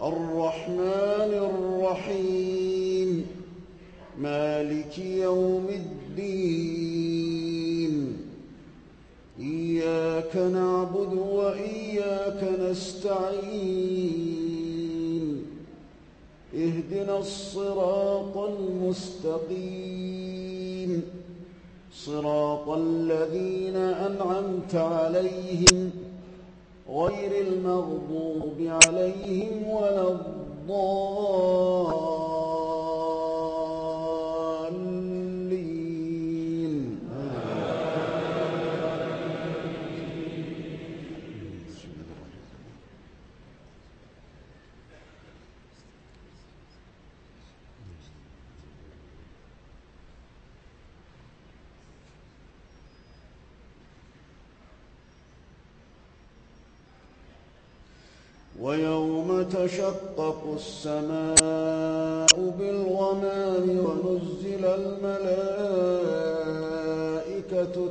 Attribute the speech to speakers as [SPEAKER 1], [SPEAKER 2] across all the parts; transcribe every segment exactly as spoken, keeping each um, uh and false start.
[SPEAKER 1] الرحمن الرحيم مالك يوم الدين إياك نعبد وإياك نستعين اهدنا الصراط المستقيم صراط الذين أنعمت عليهم غير المغضوب عليهم ولا الضالين. ويوم تشقق السماء بالغمام ونزل الملائكة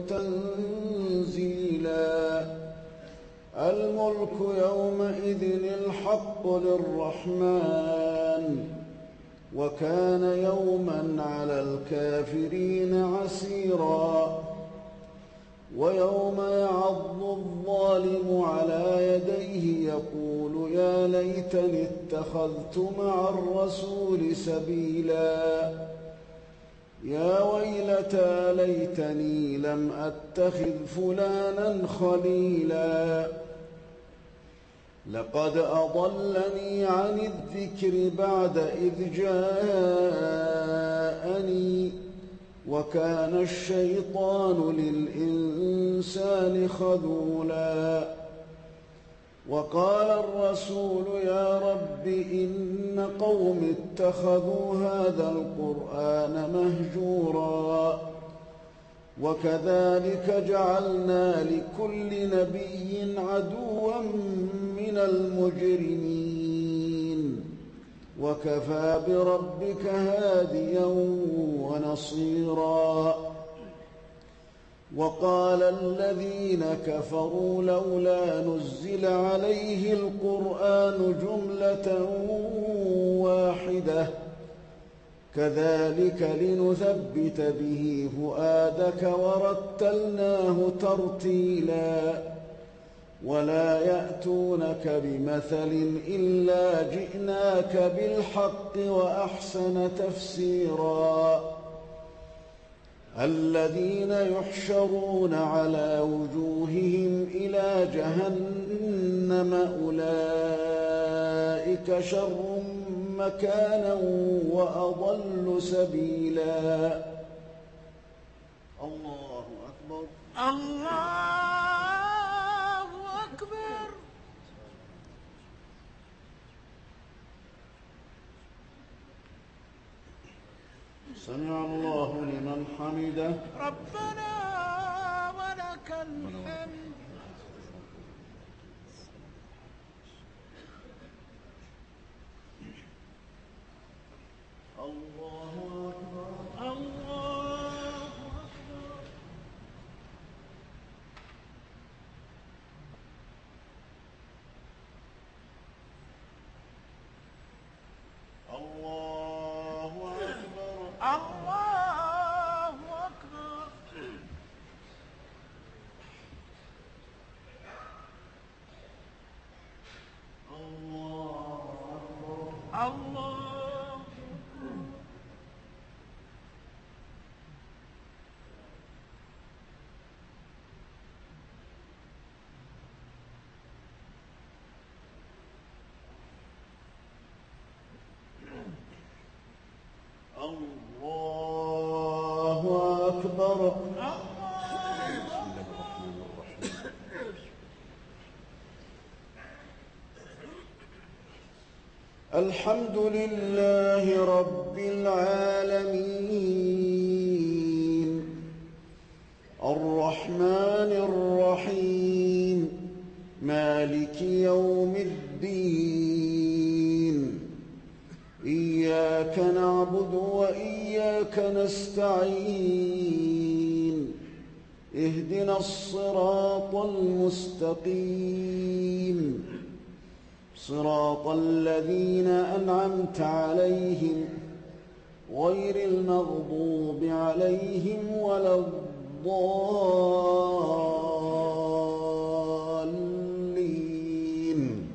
[SPEAKER 1] تنزيلا الملك يومئذ الحق للرحمن وكان يوما على الكافرين عسيرا ويوم يعض الظالم على يديه يقول يا ليتني اتخذت مع الرسول سبيلا يا ويلتى ليتني لم أتخذ فلانا خليلا لقد أضلني عن الذكر بعد إذ جاءني وكان الشيطان للإنسان خذولا وقال الرسول يا رب إن قوم اتخذوا هذا القرآن مهجورا وكذلك جعلنا لكل نبي عدوا من المجرمين وكفى بربك هاديا ونصيرا وقال الذين كفروا لولا نزل عليه القرآن جملة واحدة كذلك لنثبت به فؤادك ورتلناه ترتيلا ولا يأتونك بمثل إلا جئناك بالحق وأحسن تفسيرا الذين يحشرون على وجوههم إلى جهنم أولئك شر مكانا وأضل سبيلا. الله أكبر.
[SPEAKER 2] الله أكبر.
[SPEAKER 1] سمع الله لمن حمده.
[SPEAKER 2] ربنا ولك الحمد.
[SPEAKER 1] الله أكبر.
[SPEAKER 2] الله أكبر.
[SPEAKER 1] الله أكبر.
[SPEAKER 2] الله أكبر.
[SPEAKER 1] الله أكبر.
[SPEAKER 2] الله
[SPEAKER 1] الله أكبر. الحمد لله رب العالمين الرحمن الرحيم مالك يوم الدين إياك نعبد وإياك نستعين اهدنا الصراط المستقيم صراط الذين أنعمت عليهم غير المغضوب عليهم ولا الضالين.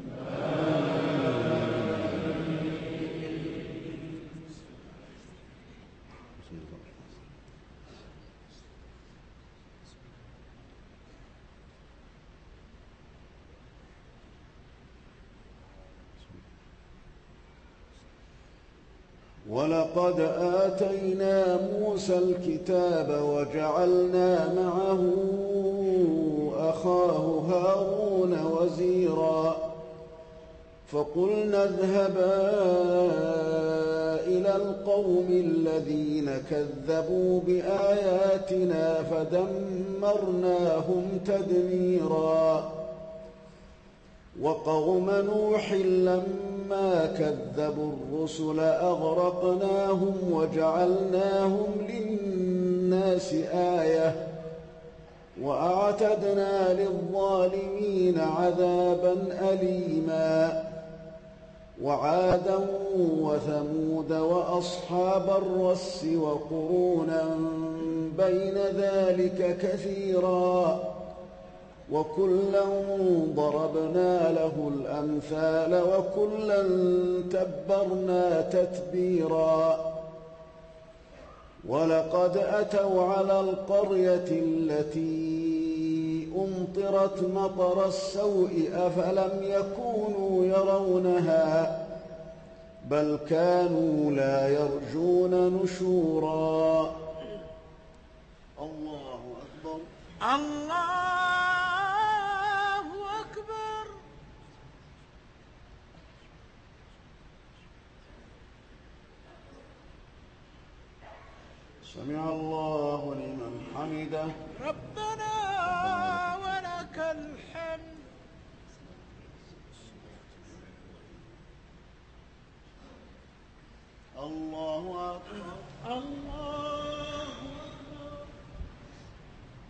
[SPEAKER 1] ولقد آتينا موسى الكتاب وجعلنا معه أخاه هارون وزيرا فقلنا اذهبا إلى القوم الذين كذبوا بآياتنا فدمرناهم تدميرا وقوم نوح لما كذبوا الرسل أغرقناهم وجعلناهم للناس آية وأعتدنا للظالمين عذابا أليما وعادا وثمود وأصحاب الرس وقرونا بين ذلك كثيرا وكلا ضربنا له الأمثال وكلا تبرنا تتبيرا ولقد أتوا على القرية التي أمطرت مطر السوء أفلم يكونوا يرونها بل كانوا لا يرجون نشورا. الله أكبر.
[SPEAKER 2] الله أكبر.
[SPEAKER 1] سمع الله لمن حمده.
[SPEAKER 2] ربنا ولك الحمد.
[SPEAKER 1] الله أكبر.
[SPEAKER 2] الله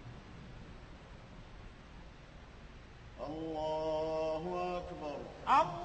[SPEAKER 1] الله أكبر.
[SPEAKER 2] أكبر.